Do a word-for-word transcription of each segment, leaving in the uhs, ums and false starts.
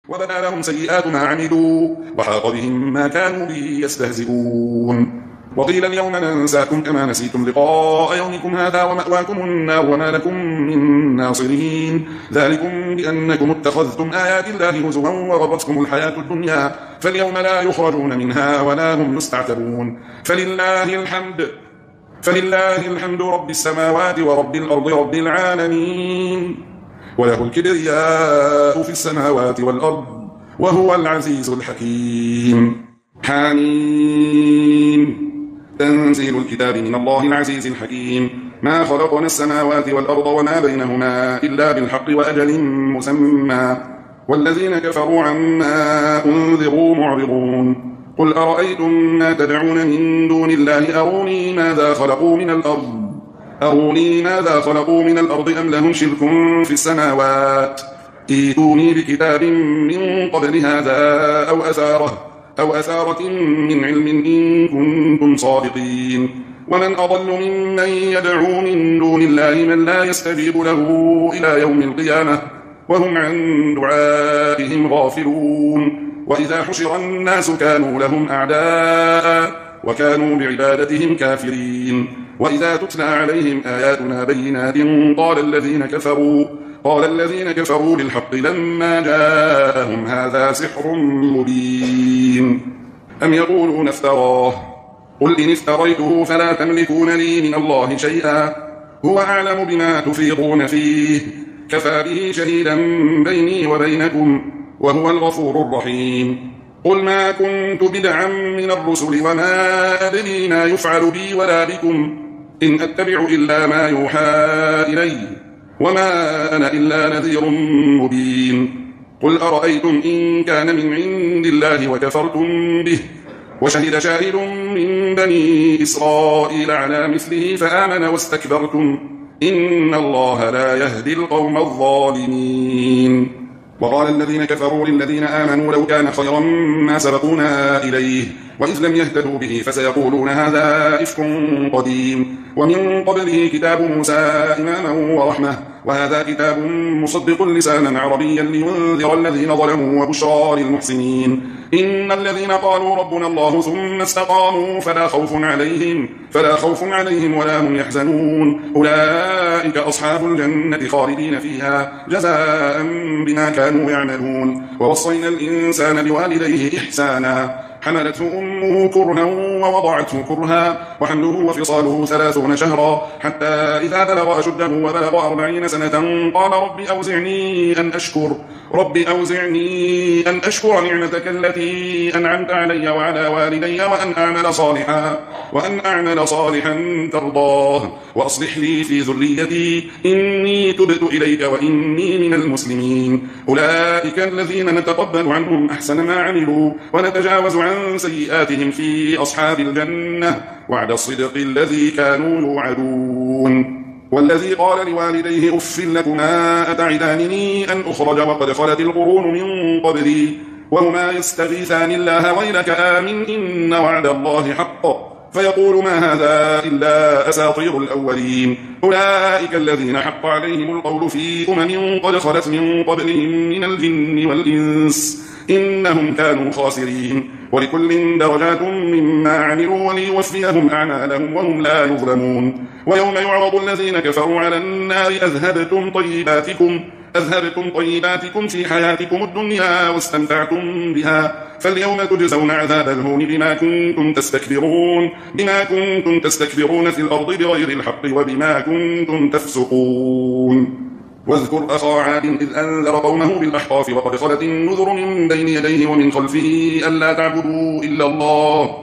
وبدا لهم سيئات ما عملوا وحاق بهم ما كانوا به يستهزئون. وقيل اليوم ننساكم كما نسيتم لقاء يومكم هذا ومأواكم النار وما لكم من ناصرين، ذلكم بأنكم اتخذتم آيات الله هزوا وغرتكم الحياة الدنيا، فاليوم لا يخرجون منها ولا هم يستعتبون. فلله الحمد فلله الحمد رب السماوات ورب الأرض رب العالمين، وله الكبرياء في السماوات والأرض وهو العزيز الحكيم. حميم تنزيل الكتاب من الله العزيز الحكيم. ما خلقنا السماوات والأرض وما بينهما إلا بالحق وأجل مسمى، والذين كفروا عما أنذروا معرضون. قل أرأيتم ما تدعون من دون الله أروني ماذا خلقوا من الأرض أروني ماذا خلقوا من الأرض أم لهم شرك في السماوات، ائتوني بكتاب من قبل هذا أو أثارة أو أثارة من علم إن كنتم صادقين. ومن أضل ممن يدعو من دون الله من لا يستجيب له إلى يوم القيامة وهم عن دعائهم غافلون. وإذا حشر الناس كانوا لهم أعداء وكانوا بعبادتهم كافرين. وإذا تتلى عليهم آياتنا بينات قال الذين كفروا قال الذين كفروا للحق لما جاءهم هذا سحر مبين. أم يقولون افتراه قل إن افتريته فلا تملكون لي من الله شيئا هو أعلم بما تفيضون فيه كفى به شهيدا بيني وبينكم وهو الغفور الرحيم. قل ما كنت بدعا من الرسل وما أدري ما يفعل بي ولا بكم إن أتبع إلا ما يوحى إلي وما أنا إلا نذير مبين. قل أرأيتم إن كان من عند الله وكفرتم به وشهد شاهد من بني إسرائيل على مثله فآمن واستكبرتم إن الله لا يهدي القوم الظالمين. وقال الذين كفروا للذين آمنوا لو كان خيرا ما سبقونا إليه وإذ لم يهتدوا به فسيقولون هذا إفك قديم ومن قبله كتاب موسى إماما ورحمة وهذا كتاب مصدق لسانا عربيا لينذر الذين ظلموا وبشرى للمحسنين. إن الذين قالوا ربنا الله ثم استقاموا فلا خوف عليهم فلا خوف عليهم ولا هم يحزنون أولئك أصحاب الجنة خالدين فيها جزاء بما كانوا يعملون. ووصينا الإنسان بوالديه إحسانا حملته أمه كرها ووضعته كرها وحمله وفصاله ثلاثون شهرا حتى إذا بلغ أشده وبلغ أربعين سنة قال رب أوزعني أن أشكر رب أوزعني أن أشكر نعمتك التي أنعمت علي وعلى والدي وأن أعمل صالحا وأن أعمل صالحا ترضاه وأصلح لي في ذريتي إني تبت إليك وإني من المسلمين. أولئك الذين نتقبل عنهم أحسن ما عملوا ونتجاوز عن سيئاتهم في أصحاب الجنة وعد الصدق الذي كانوا يوعدون. والذي قال لوالديه أف لكما أتعدانني أن أخرج وقد خلت القرون من قبلي وهما يستغيثان الله ويلك آمن إن وعد الله حق فيقول ما هذا إلا أساطير الأولين. أولئك الذين حق عليهم القول في أمم قد خلت من قبلهم من الجن والإنس إنهم كانوا خاسرين. ولكل درجات مما عملوا وليوفيهم أعمالهم وهم لا يظلمون. ويوم يعرض الذين كفروا على النار أذهبتم طيباتكم أذهبتم طيباتكم في حياتكم الدنيا واستمتعتم بها فاليوم تجزون عذاب الهون بما كنتم تستكبرون بما كنتم تستكبرون في الأرض بغير الحق وبما كنتم تفسقون. واذكر أخا عاد إذ أنذر قومه بالأحقاف وقد خلت النذر من بين يديه ومن خلفه ألا تعبدوا إلا الله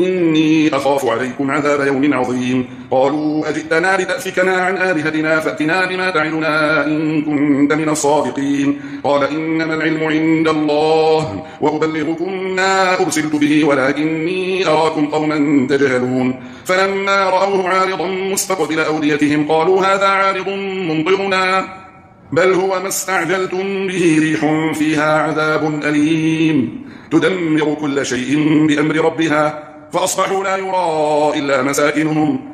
إني أخاف عليكم عذاب يوم عظيم. قالوا أجئتنا لتأفكنا عن آلهتنا فأتنا بما تعدنا إن كنت من الصادقين. قال إنما العلم عند الله وأبلغكم ما أرسلت به ولكني أراكم قوما تجهلون. فلما رأوه عارضا مستقبل أوديتهم قالوا هذا عارض ممطرنا بل هو ما استعجلتم به ريح فيها عذاب أليم تدمر كل شيء بأمر ربها فأصبحوا لا يرى إلا مساكنهم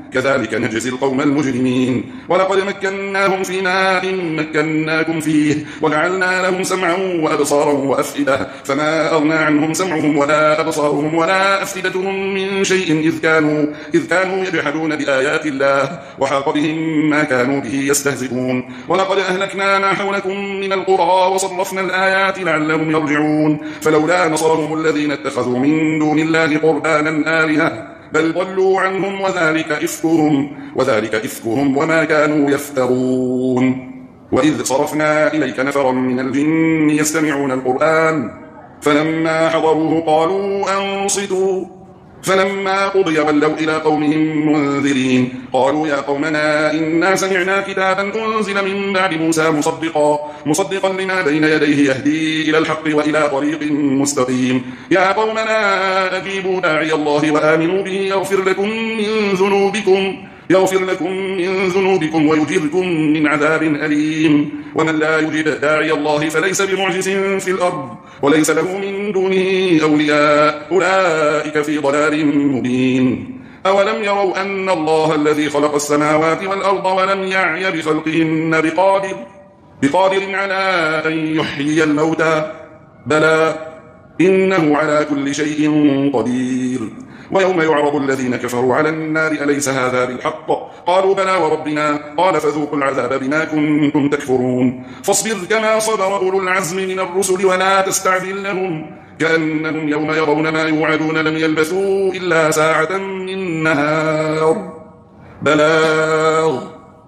كذلك نجزي القوم المجرمين. ولقد مكناهم في ماء مكناكم فيه وجعلنا لهم سمعا وأبصارا وأفئدة فما أغنى عنهم سمعهم ولا أبصارهم ولا أفئدتهم من شيء إذ كانوا, إذ كانوا يجحدون بآيات الله وحاق بهم ما كانوا به يستهزئون. ولقد أهلكنا ما حولكم من القرى وصرفنا الآيات لعلهم يرجعون فلولا نصرهم الذين اتخذوا من دون الله قربانا آلهة بل ضلوا عنهم وذلك إفكهم, وذلك إفكهم وما كانوا يفترون. وإذ صرفنا إليك نفرا من الجن يستمعون القرآن فلما حضروه قالوا أنصتوا فلما قضي ولوا إلى قومهم منذرين قالوا يا قومنا إنا سمعنا كتابا أنزل من بعد موسى مصدقا, مصدقا لما بين يديه يهدي إلى الحق وإلى طريق مستقيم يا قومنا أجيبوا داعي الله وآمنوا به يغفر لكم من ذنوبكم يغفر لكم من ذنوبكم ويجركم من عذاب أليم. ومن لا يجب داعي الله فليس بمعجز في الأرض وليس له من دونه أولياء أولئك في ضلال مبين. أولم يروا أن الله الذي خلق السماوات والأرض ولم يعي بخلقهن بقادر, بقادر على أن يحيي الموتى بلى إنه على كل شيء قدير. ويوم يعرض الذين كفروا على النار أليس هذا بالحق قالوا بلى وربنا قال فذوقوا العذاب بما كنتم تكفرون. فاصبر كما صبر أولو العزم من الرسل ولا تستعجل لهم كأنهم يوم يرون ما يوعدون لم يلبثوا إلا ساعة من نهار بلاغ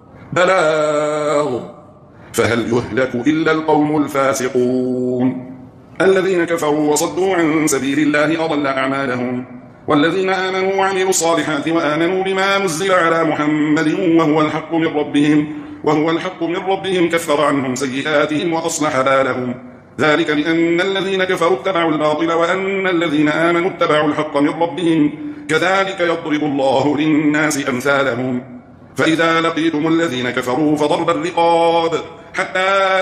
بلاغ فهل يهلك إلا القوم الفاسقون. الذين كفروا وصدوا عن سبيل الله أضل أعمالهم والذين آمنوا وعملوا الصالحات وآمنوا بما نزل على محمد وهو الحق من ربهم وهو الحق من ربهم كفر عنهم سيئاتهم وأصلح بالهم ذلك بأن الذين كفروا اتبعوا الباطل وأن الذين آمنوا اتبعوا الحق من ربهم كذلك يضرب الله للناس أمثالهم. فإذا لقيتم الذين كفروا فضرب الرقاب حتى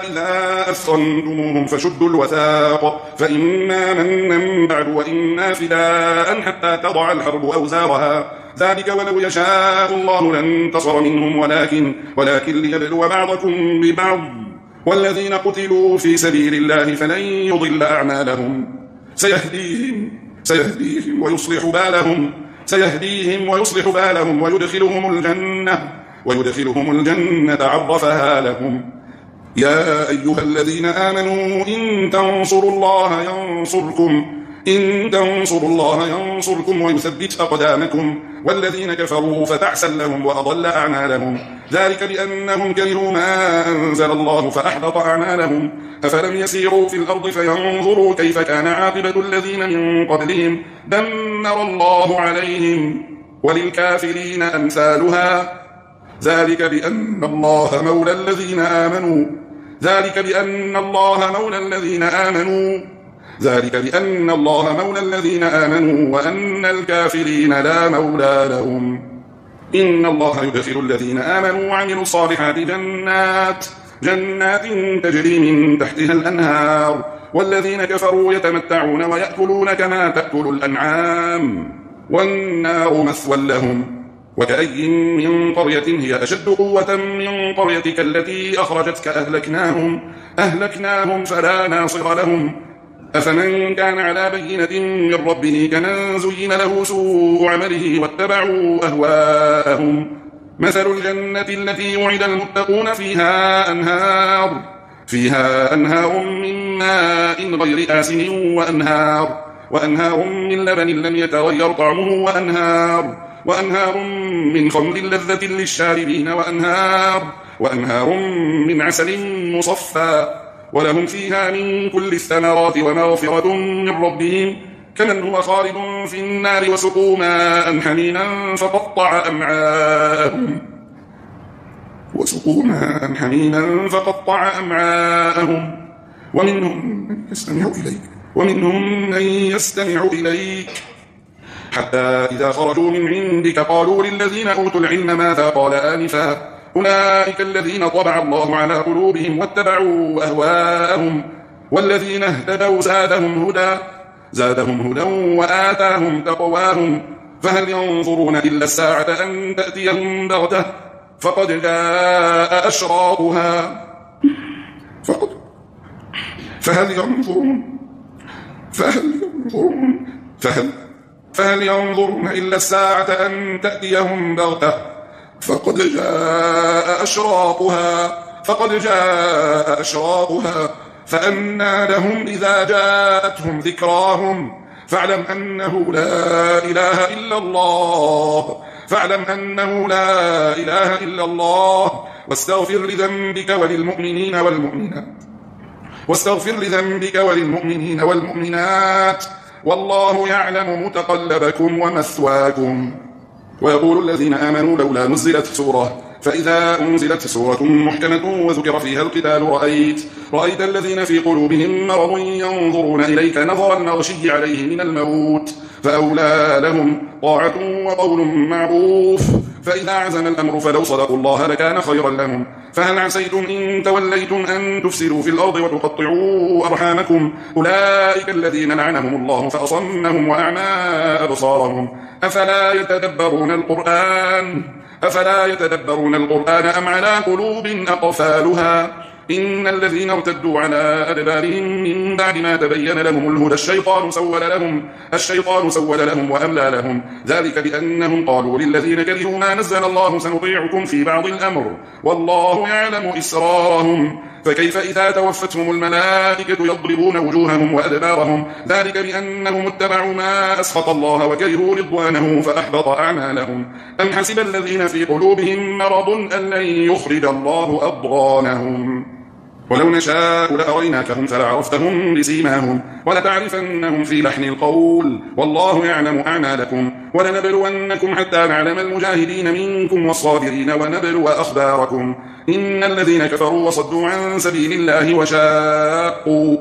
إذا أثخنتموهم فشدوا الوثاق فإما منا بعد وإما فداء حتى تضع الحرب أوزارها ذلك ولو يشاء الله لانتصر منهم ولكن, ولكن ليبلو بعضكم ببعض والذين قتلوا في سبيل الله فلن يضل أعمالهم سيهديهم, سيهديهم ويصلح بالهم سيهديهم ويصلح بالهم ويدخلهم الجنة ويدخلهم الجنة عرفها لهم. يا أيها الذين آمنوا إن تنصروا الله ينصركم إن تنصروا الله ينصركم ويثبت أقدامكم والذين كفروا فتعسا لهم وأضل أعمالهم ذلك بأنهم كرهوا ما أنزل الله فأحبط أعمالهم. أفلم يسيروا في الأرض فينظروا كيف كان عاقبة الذين من قبلهم دمر الله عليهم وللكافرين أمثالها ذلك بأن الله مولى الذين آمنوا ذلك بأن الله مولى الذين آمنوا ذلك بأن الله مولى الذين آمنوا وأن الكافرين لا مولى لهم. إن الله يدخل الذين آمنوا وعملوا الصالحات جنات جنات تجري من تحتها الأنهار والذين كفروا يتمتعون ويأكلون كما تأكل الأنعام والنار مثوى لهم. وكأي من قرية هي أشد قوة من قريتك التي أخرجتك أهلكناهم, أهلكناهم فلا ناصر لهم. أفمن كان على بينة من ربه كمن زين له سوء عمله واتبعوا أهواءهم مثل الجنة التي وعد المتقون فيها أنهار فيها أنهار من ماء غير آسن وأنهار وأنهار من لبن لم يتغير طعمه وأنهار وأنهار من خمر لذة للشاربين وأنهار وأنهار من عسل مصفى ولهم فيها من كل الثمرات ومغفرة من ربهم كمن هو خالد في النار وسقوا ماء حميما فقطع أمعاءهم وسقوا ماء حميما فقطع أمعاءهم ومنهم من يستمع إليك ومنهم من يستمع إليك حتى إذا خرجوا من عندك قالوا للذين أوتوا العلم ماذا قال آنفا أولئك الذين طبع الله على قلوبهم واتبعوا أهواءهم والذين اهتدوا زادهم هدى زادهم هدى وآتاهم تقواهم فهل ينظرون إلا الساعة أن تأتيهم بغتة فقد جاء أشراطها فقد فهل ينظرون فهل ينظرون فهل فهل ينظرون إلا الساعة أن تأتيهم بغتة فقد جاء أشراطها فقد جاء أشراطها فأنى لهم إذا جاءتهم ذكراهم فاعلم أنه لا إله إلا الله فاعلم أنه لا إله إلا الله واستغفر لذنبك وللمؤمنين والمؤمنات واستغفر لذنبك وللمؤمنين والمؤمنات والله يعلم متقلبكم ومثواكم. ويقول الذين آمنوا لولا نزلت سورة فإذا أنزلت سورة محكمة وذكر فيها القتال رأيت رأيت الذين في قلوبهم مرض ينظرون إليك نظر المغشي عليه من الموت فأولى لهم طاعة وقول معروف فإذا عزم الأمر فلو صدقوا الله لكان خيرا لهم. فهل عسيتم إن توليتم أن تفسدوا في الأرض وتقطعوا أرحامكم أولئك الذين لعنهم الله فأصمهم وأعمى أبصارهم أفلا يتدبرون القرآن أفلا يتدبرون القرآن أم على قلوب أقفالها إن الذين ارتدوا على أدبارهم من بعد ما تبين لهم الهدى الشيطان سول لهم الشيطان سول لهم وأملى لهم ذلك بأنهم قالوا للذين كرهوا ما نزل الله سنطيعكم في بعض الأمر والله يعلم إسرارهم فكيف إذا توفتهم الملائكة يضربون وجوههم وأدبارهم ذلك بأنهم اتبعوا ما أسخط الله وكرهوا رضوانه فأحبط أعمالهم. أم حسب الذين في قلوبهم مرض أن لن يخرج الله أضغانهم ولو نشاء لأريناكهم فلعرفتهم بسيماهم ولتعرفنهم في لحن القول والله يعلم أعمالكم ولنبلونكم حتى نعلم المجاهدين منكم والصابرين ونبلو أخباركم. إن الذين كفروا وصدوا عن سبيل الله وشاقوا,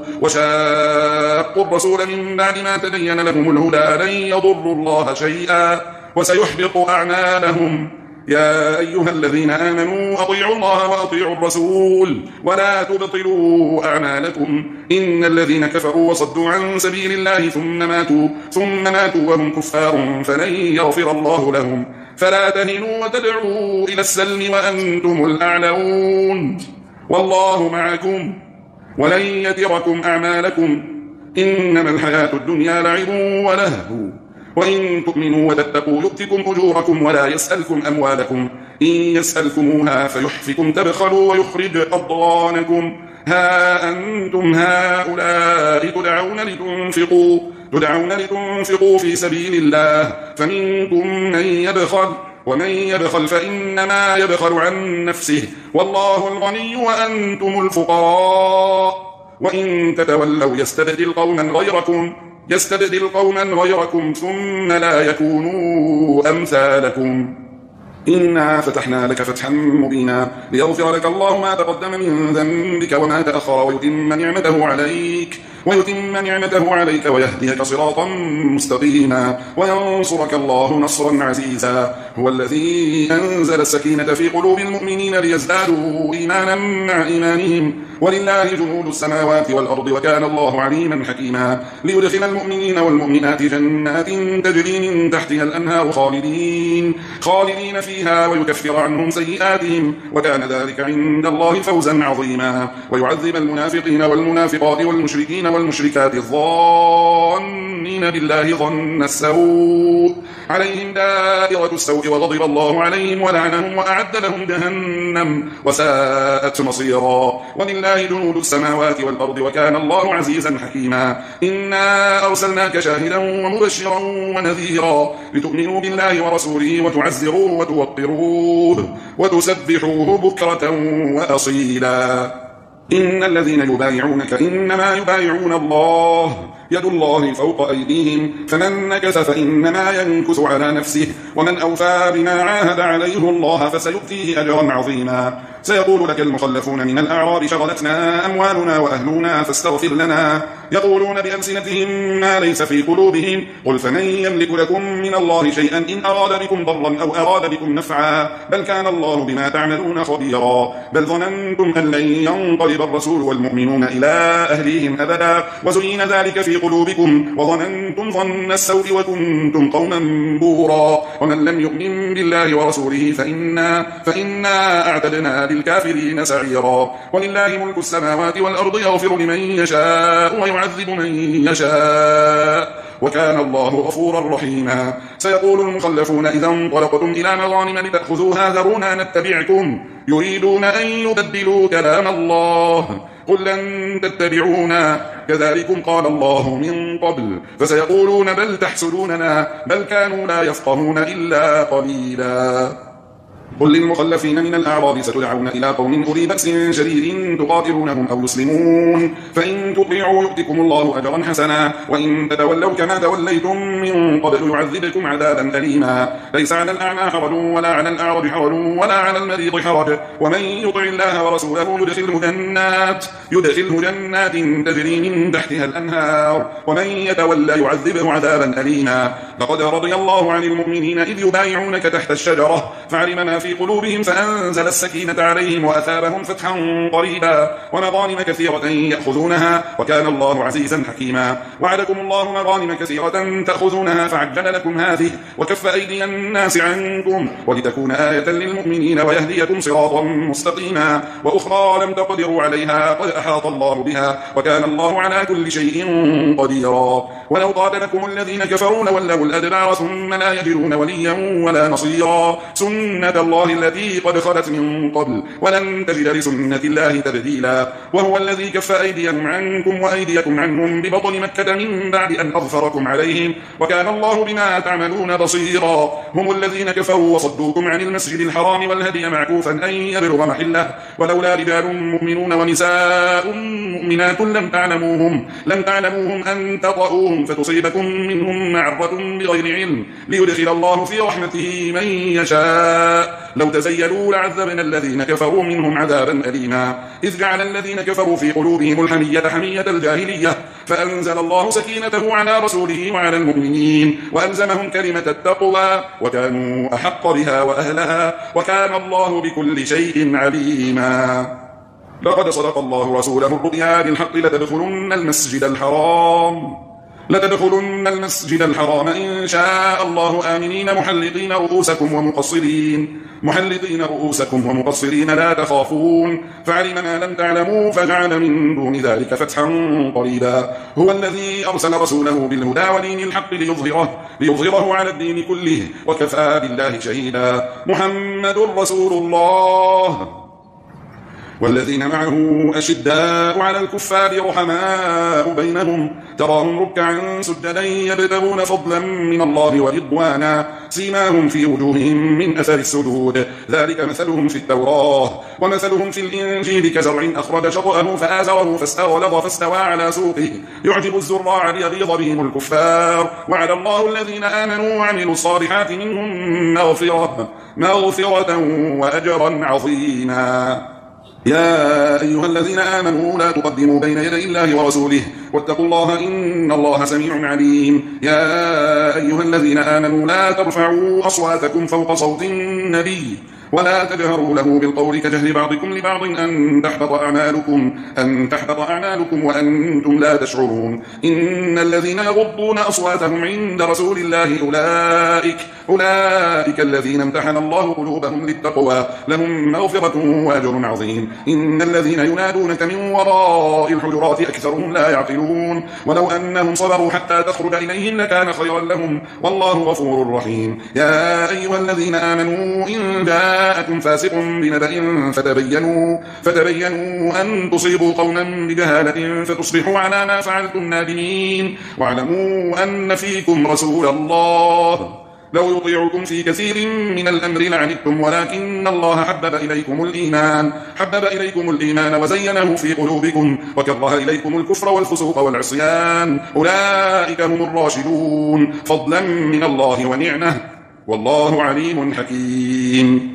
وشاقوا الرسول من بعد ما تبين لهم الهدى لن يضروا الله شيئا وسيحبط أعمالهم. يا أيها الذين آمنوا أطيعوا الله وأطيعوا الرسول ولا تبطلوا أعمالكم إن الذين كفروا وصدوا عن سبيل الله ثم ماتوا, ثم ماتوا وهم كفار فلن يغفر الله لهم فلا تهنوا وتدعوا إلى السلم وأنتم الأعلون والله معكم ولن يتركم أعمالكم إنما الحياة الدنيا لعب ولهو وإن تؤمنوا وتتقوا يؤتكم أجوركم ولا يسألكم أموالكم إن يسألكموها فيحفكم تبخلوا ويخرج أضغانكم. ها أنتم هؤلاء تدعون لتنفقوا, تدعون لتنفقوا في سبيل الله فمنكم من يبخل ومن يبخل فإنما يبخل عن نفسه والله الغني وأنتم الفقراء وإن تتولوا يستبدل قوما غيركم يستبدل قوما غيركم ثم لا يكونوا أمثالكم. إنا فتحنا لك فتحا مبينا ليغفر لك الله ما تقدم من ذنبك وما تأخر ويتم نعمته عليك ويتم نعمته عليك ويهديك صراطا مستقيما وينصرك الله نصرا عزيزا. هو الذي أنزل السكينة في قلوب المؤمنين ليزدادوا إيمانا مع إيمانهم ولله جنود السماوات والأرض وكان الله عليما حكيما. ليدخل المؤمنين والمؤمنات جنات تجري من تحتها الأنهار خالدين خالدين فيها ويكفر عنهم سيئاتهم وكان ذلك عند الله فوزا عظيما. ويعذب المنافقين والمنافقات والمشركين والمشركات الظانين بالله ظن السوء عليهم دائرة السوء وغضب الله عليهم ولعنهم وأعد لهم جهنم وساءت مصيرا. ولله جنود السماوات والأرض وكان الله عزيزا حكيما. إنا أرسلناك شاهدا ومبشرا ونذيرا لتؤمنوا بالله ورسوله وتعزروه وتوقروه وتسبحوه بكرة وأصيلا. إن الذين يبايعونك إنما يبايعون الله يد الله فوق أيديهم فمن نكث فإنما ينكث على نفسه ومن أوفى بما عاهد عليه الله فسيؤتيه أجرا عظيما. سيقول لك المخلفون من الأعراب شغلتنا أموالنا وأهلنا فاستغفر لنا. يقولون بألسنتهم ما ليس في قلوبهم. قل فمن يملك لكم من الله شيئا إن أراد بكم ضرا أو أراد بكم نفعا بل كان الله بما تعملون خبيرا. بل ظننتم أن لن ينقلب الرسول والمؤمنون إلى أهليهم أبدا وزين ذلك في قلوبكم وظننتم ظن السوء وكنتم قوما بورا. ومن لم يؤمن بالله ورسوله فإنا, فإنا أعتدنا للكافرين سعيرا. ولله ملك السماوات والأرض يغفر لمن يشاء ويعذب من يشاء وكان الله غفورا رحيما. سيقول المخلفون إذا انطلقتم إلى مغانم لتأخذوها ذرونا نتبعكم يريدون أن يبدلوا كلام الله قل لن تتبعونا كذلكم قال الله من قبل فسيقولون بل تحسدوننا بل كانوا لا يفقهون إلا قليلا. قل للمخلفين من الأعراب ستدعون إلى قوم أولي بأس شديد تقاتلونهم أو يسلمون فإن تطيعوا يؤتكم الله أجرا حسنا وإن تتولوا كما توليتم من قبل يعذبكم عذابا أليما. ليس على الأعمى حرج ولا على الأعرج حرج ولا على المريض حرج ومن يطع الله ورسوله يدخله جنات, يدخله جنات تجري من تحتها الأنهار ومن يتولى يعذبه عذابا أليما. لقد رضي الله عن المؤمنين إذ يبايعونك تحت الشجرة فعلم ما في قلوبهم فأنزل السكينة عليهم وأثابهم فتحا قريبا ومغانم كثيرة يأخذونها وكان الله عزيزا حكيما. وعدكم الله مغانم كثيرة تأخذونها فعجل لكم هذه وكف أيدي الناس عنكم ولتكون آية للمؤمنين ويهديكم صراطا مستقيما. وأخرى لم تقدروا عليها قد أحاط الله بها وكان الله على كل شيء قديرا. ولو قاتلكم الذين كفروا لولوا الأدبار ثم لا يجدون وليا ولا نصيرا. سنة الله التي قد خلت من قبل ولن تجد لسنة الله تبديلا. وهو الذي كف أيديهم عنكم وأيديكم عنهم ببطن مكة من بعد أن أظفركم عليهم وكان الله بما تعملون بصيرا. هم الذين كفروا وصدوكم عن المسجد الحرام والهدي معكوفا أن يبلغ محله ولولا رجال مؤمنون ونساء مؤمنات لم تعلموهم, لم تعلموهم أن تطؤوهم فتصيبكم منهم معرة بغير علم ليدخل الله في رحمته من يشاء. لو تزيلوا لعذبنا الذين كفروا منهم عذابا أليما. إذ جعل الذين كفروا في قلوبهم الحمية حمية الجاهلية فأنزل الله سكينته على رسوله وعلى المؤمنين وألزمهم كلمة التقوى وكانوا أحق بها وأهلها وكان الله بكل شيء عليما. لقد صدق الله رسوله الرؤيا بالحق لتدخلن المسجد الحرام لتدخلن المسجد الحرام إن شاء الله آمنين محلقين رؤوسكم ومقصرين محلقين رؤوسكم ومقصرين لا تخافون فعلم ما لم تعلموا فجعل من دون ذلك فتحا قريبا. هو الذي أرسل رسوله بالهدى ودين الحق ليظهره, ليظهره على الدين كله وكفى بالله شهيدا. محمد رسول الله والذين معه أشداء على الكفار رحماء بينهم تراهم ركعا سجدا يبتغون فضلا من الله ورضوانا سيماهم في وجوههم من أثر السجود ذلك مثلهم في التوراة ومثلهم في الإنجيل كزرع أخرج شطأه فآزره فاستغلظ فاستوى على سوقه يعجب الزراع ليغيظ بهم الكفار. وعد الله الذين آمنوا وعملوا الصالحات منهم مغفرة, مغفرة وأجرا عظيما. يا أيها الذين آمنوا لا تقدموا بين يدي الله ورسوله واتقوا الله إن الله سميع عليم. يا أيها الذين آمنوا لا ترفعوا أصواتكم فوق صوت النبي ولا تجهروا له بالقول كجهر بعضكم لبعض أن تحبط أعمالكم أن تحبط أعمالكم وأنتم لا تشعرون. إن الذين يغضون أصواتهم عند رسول الله أولئك أولئك الذين امتحن الله قلوبهم للتقوى لهم مغفرة وأجر عظيم. إن الذين ينادونك من وراء الحجرات أكثرهم لا يعقلون ولو أنهم صبروا حتى تخرج إليهم لكان خيرا لهم والله غفور رحيم. يا أيها الذين آمنوا إن جاءكم فاسق بنبأ فتبينوا فتبينوا أن تصيبوا قوما بجهالة فتصبحوا على ما فعلتم نادمين. واعلموا أن فيكم رسول الله لو يطيعكم في كثير من الأمر لعنتم ولكن الله حبب إليكم الإيمان حبب إليكم الإيمان وزينه في قلوبكم وكره إليكم الكفر والفسوق والعصيان أولئك هم الراشدون فضلا من الله ونعمه والله عليم حكيم.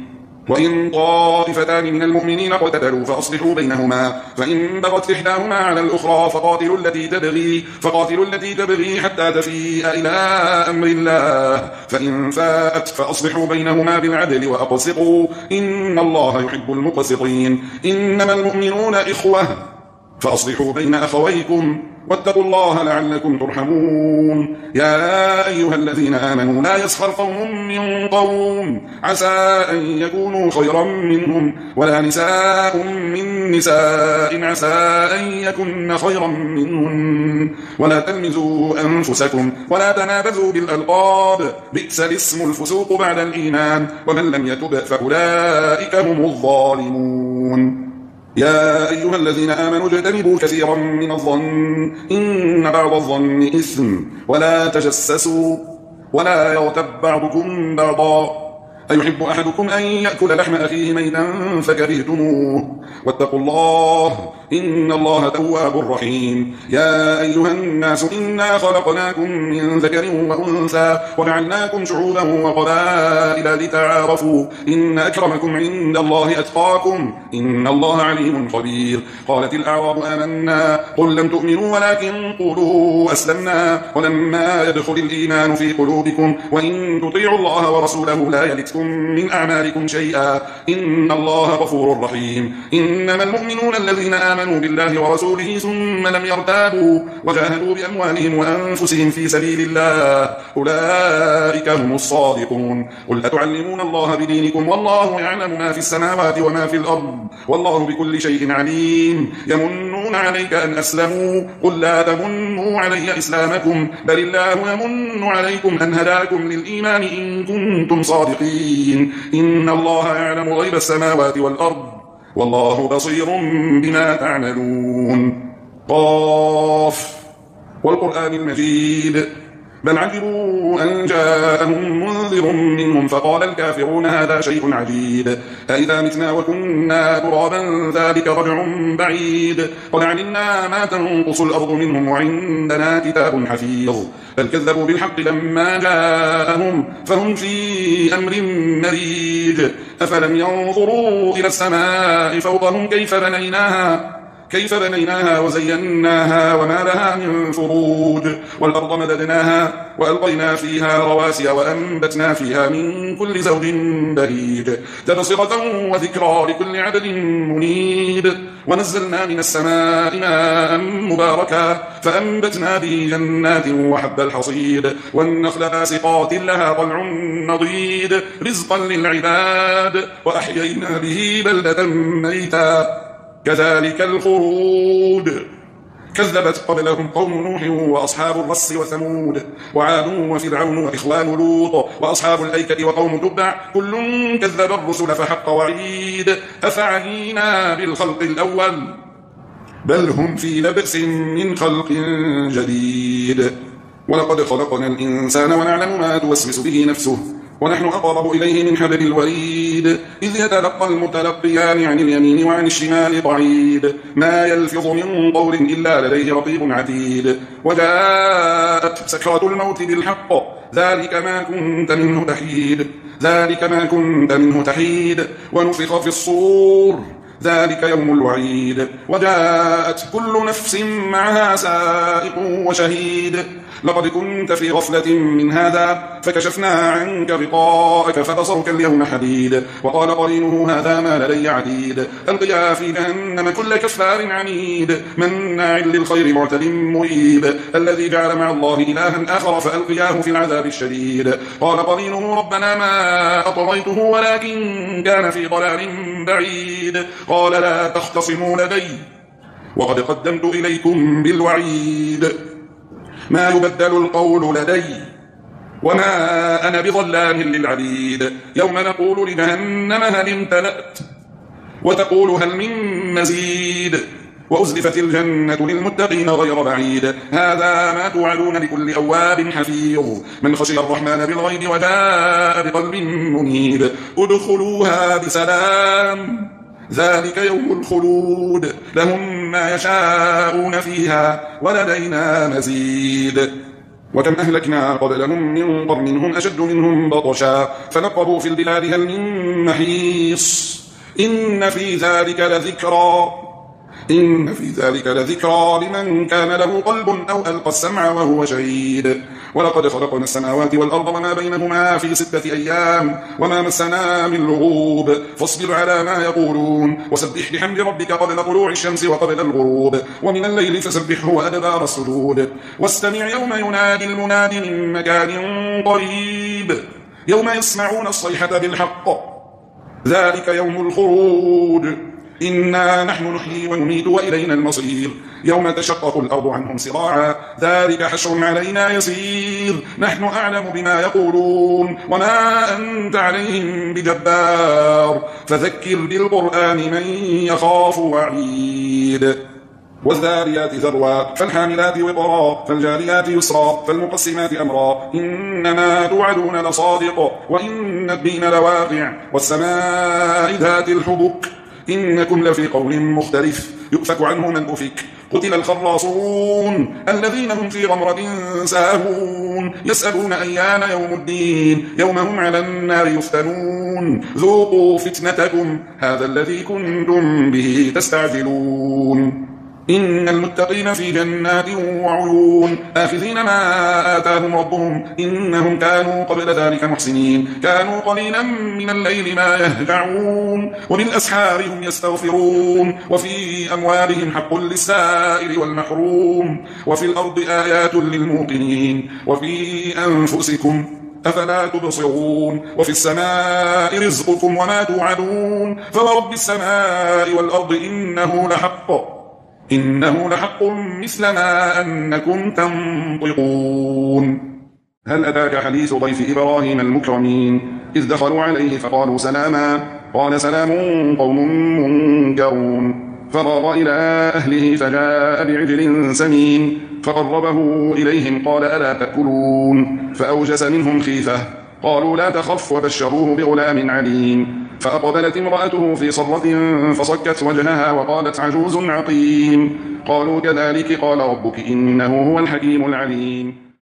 وإن طائفتان من المؤمنين اقتتلوا فأصلحوا بينهما فإن بغت إحداهما على الأخرى فقاتلوا التي تبغي فقاتلوا التي تبغي حتى تفيء إلى أمر الله فإن فاءت فأصلحوا بينهما بالعدل وأقسطوا إن الله يحب المقسطين إنما المؤمنون إخوة فأصلحوا بين أخويكم واتقوا الله لعلكم ترحمون يا أيها الذين آمنوا لا يسخر قوم من قوم عسى أن يكونوا خيرا منهم ولا نساء من نساء عسى أن يكن خيرا منهن ولا تلمزوا أنفسكم ولا تنابزوا بالألقاب بئس الاسم الفسوق بعد الإيمان ومن لم يتب فأولئك هم الظالمون يا أيها الذين آمنوا اجتنبوا كثيرا من الظن إن بعض الظن إثم ولا تجسسوا ولا يغتب بعضكم بعضا أيحب أحدكم أن يأكل لحم أخيه ميتا فكرهتموه واتقوا الله إن الله تواب رحيم يا أيها الناس إنا خلقناكم من ذكر وأنثى وجعلناكم شعوبا وقبائل لتعارفوا إن أكرمكم عند الله أتقاكم إن الله عليم خبير قالت الأعراب آمنا قل لم تؤمنوا ولكن قولوا أسلمنا ولما يدخل الإيمان في قلوبكم وإن تطيعوا الله ورسوله لا يلتكم من أعمالكم شيئا إن الله غفور رحيم إنما المؤمنون الذين آمنوا بالله ورسوله ثم لم يرتابوا وجاهدوا بأموالهم وأنفسهم في سبيل الله أولئك هم الصادقون قل أتعلمون الله بدينكم والله يعلم ما في السماوات وما في الأرض والله بكل شيء عليم يمنون عليك أن أسلموا قل لا تمنوا علي إسلامكم بل الله يمن عليكم أن هداكم للإيمان إن كنتم صادقين إن الله يعلم غيب السماوات والأرض والله بصير بما تعملون قاف والقرآن المجيد بل عجبوا أن جاءهم منذر منهم فقال الكافرون هذا شيء عجيب أئذا متنا وكنا ترابا ذلك رجع بعيد قد علمنا ما تنقص الأرض منهم وعندنا كتاب حفيظ بل كذبوا بالحق لما جاءهم فهم في أمر مريج أفلم ينظروا إلى السماء فوقهم كيف بنيناها كيف بنيناها وزيناها وما لها من فروج والأرض مددناها وألقينا فيها رواسي وأنبتنا فيها من كل زوج بهيج تبصرة وذكرى لكل عبد منيب ونزلنا من السماء ماء مباركا فأنبتنا به جنات وحب الحصيد والنخل باسقات لها طلع نضيد رزقا للعباد وأحيينا به بلدة ميتا كذلك الخروج كذبت قبلهم قوم نوح وأصحاب الرس وثمود وعاد وفرعون وإخوان لوط وأصحاب الأيكة وقوم تبع كل كذب الرسل فحق وعيد أفعينا بالخلق الأول بل هم في لبس من خلق جديد ولقد خلقنا الإنسان ونعلم ما توسوس به نفسه ونحن أقرب إليه من حبل الوريد إذ يتلقى المتلقيان عن اليمين وعن الشمال قعيد ما يلفظ من قول إلا لديه رقيب عتيد وجاءت سكرة الموت بالحق ذلك ما كنت منه تحيد ذلك ما كنت منه تحيد ونفخ في الصور ذلك يوم الوعيد وجاءت كل نفس معها سائق وشهيد لقد كنت في غفلة من هذا فكشفنا عنك غطاءك فبصرك اليوم حديد وقال قرينه هذا ما لدي عتيد ألقيا في جهنم كل كفار عنيد مناع للخير معتد مريب الذي جعل مع الله إلها آخر فألقياه في العذاب الشديد قال قرينه ربنا ما أطغيته ولكن كان في ضلال بعيد قال لا تختصموا لدي وقد قدمت إليكم بالوعيد ما يبدل القول لدي وما أنا بظلام للعبيد يوم نقول لجهنم هل امتلأت وتقول هل من مزيد وأزلفت الجنة للمتقين غير بعيد هذا ما توعدون لكل أواب حفيظ من خشي الرحمن بالغيب وجاء بقلب منيب ادخلوها بسلام ذلك يوم الخلود لهم ما يشاءون فيها ولدينا مزيد وكم أهلكنا قبلهم من قرن هم أشد منهم بطشا فنقبوا في البلاد هل من محيص إن في ذلك لذكرى إن في ذلك لذكرى لمن كان له قلب أو ألقى السمع وهو شهيد ولقد خلقنا السماوات والأرض وما بينهما في ستة أيام وما مسنا من لغوب فاصبر على ما يقولون وسبح بحمد ربك قبل طلوع الشمس وقبل الغروب ومن الليل فسبحه وأدبار السجود واستمع يوم ينادي المناد من مكان قريب يوم يسمعون الصيحة بالحق ذلك يوم الخروج إنا نحن نحيي ونميت وإلينا المصير يوم تشقق الأرض عنهم سراعا ذلك حشر علينا يسير نحن أعلم بما يقولون وما أنت عليهم بجبار فذكر بالقرآن من يخاف وعيد والذاريات ذروا فالحاملات وقرا فالجاريات يسرا فالمقسمات أمرا إنما توعدون لصادق وإن الدين لواقع والسماء ذات الحبك إنكم لفي قول مختلف يؤفك عنه من أفك قتل الخراصون الذين هم في غمرة ساهون يسألون أيان يوم الدين يوم هم على النار يفتنون ذوقوا فتنتكم هذا الذي كنتم به تستعجلون إن المتقين في جنات وعيون آخذين ما آتاهم ربهم إنهم كانوا قبل ذلك محسنين كانوا قليلا من الليل ما يهجعون وبالأسحار هم يستغفرون وفي أموالهم حق للسائل والمحروم وفي الأرض آيات للموقنين وفي أنفسكم أفلا تبصرون وفي السماء رزقكم وما توعدون فورب السماء والأرض إنه لحق إنه لحق مثل ما أنكم تنطقون هل أتاك حديث ضيف إبراهيم المكرمين إذ دخلوا عليه فقالوا سلاما قال سلام قوم منكرون فراغ إلى أهله فجاء بعجل سمين فقربه إليهم قال ألا تأكلون فأوجس منهم خيفة قالوا لا تخف وبشروه بغلام عليم فأقبلت امرأته في صرة فصكت وجهها وقالت عجوز عقيم قالوا كذلك قال ربك إنه هو الحكيم العليم